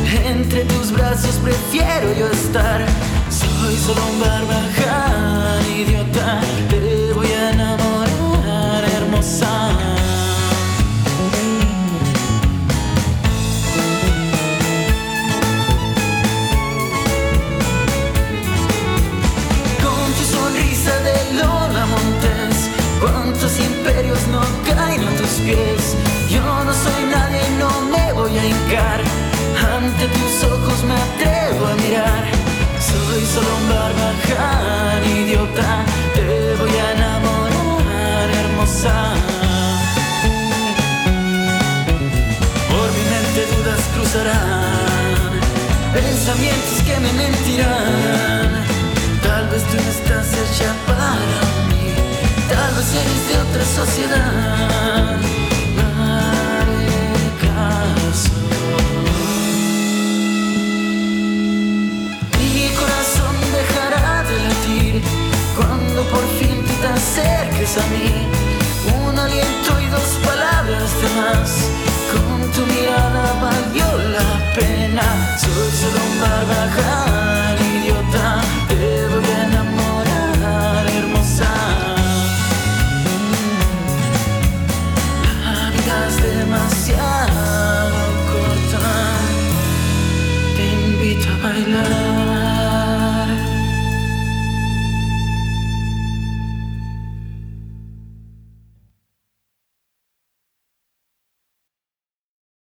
Entre tus brazos prefiero yo estar. Soy solo un barbaján idiota. Te voy a enamorar, hermosa. Con tu sonrisa de Lola Montes, cuántos imperios no caen a tus pies. Yo no soy nadie, no me voy a hincar. Ante tus ojos me atrevo a mirar. Soy solo un barbaján idiota. Te voy a enamorar, hermosa. Por mi mente dudas cruzarán, pensamientos que me mentirán. Tal vez tú no estás hecha para mí, tal vez eres de otra sociedad. Haré caso. Cuando por fin tú te acerques a mí,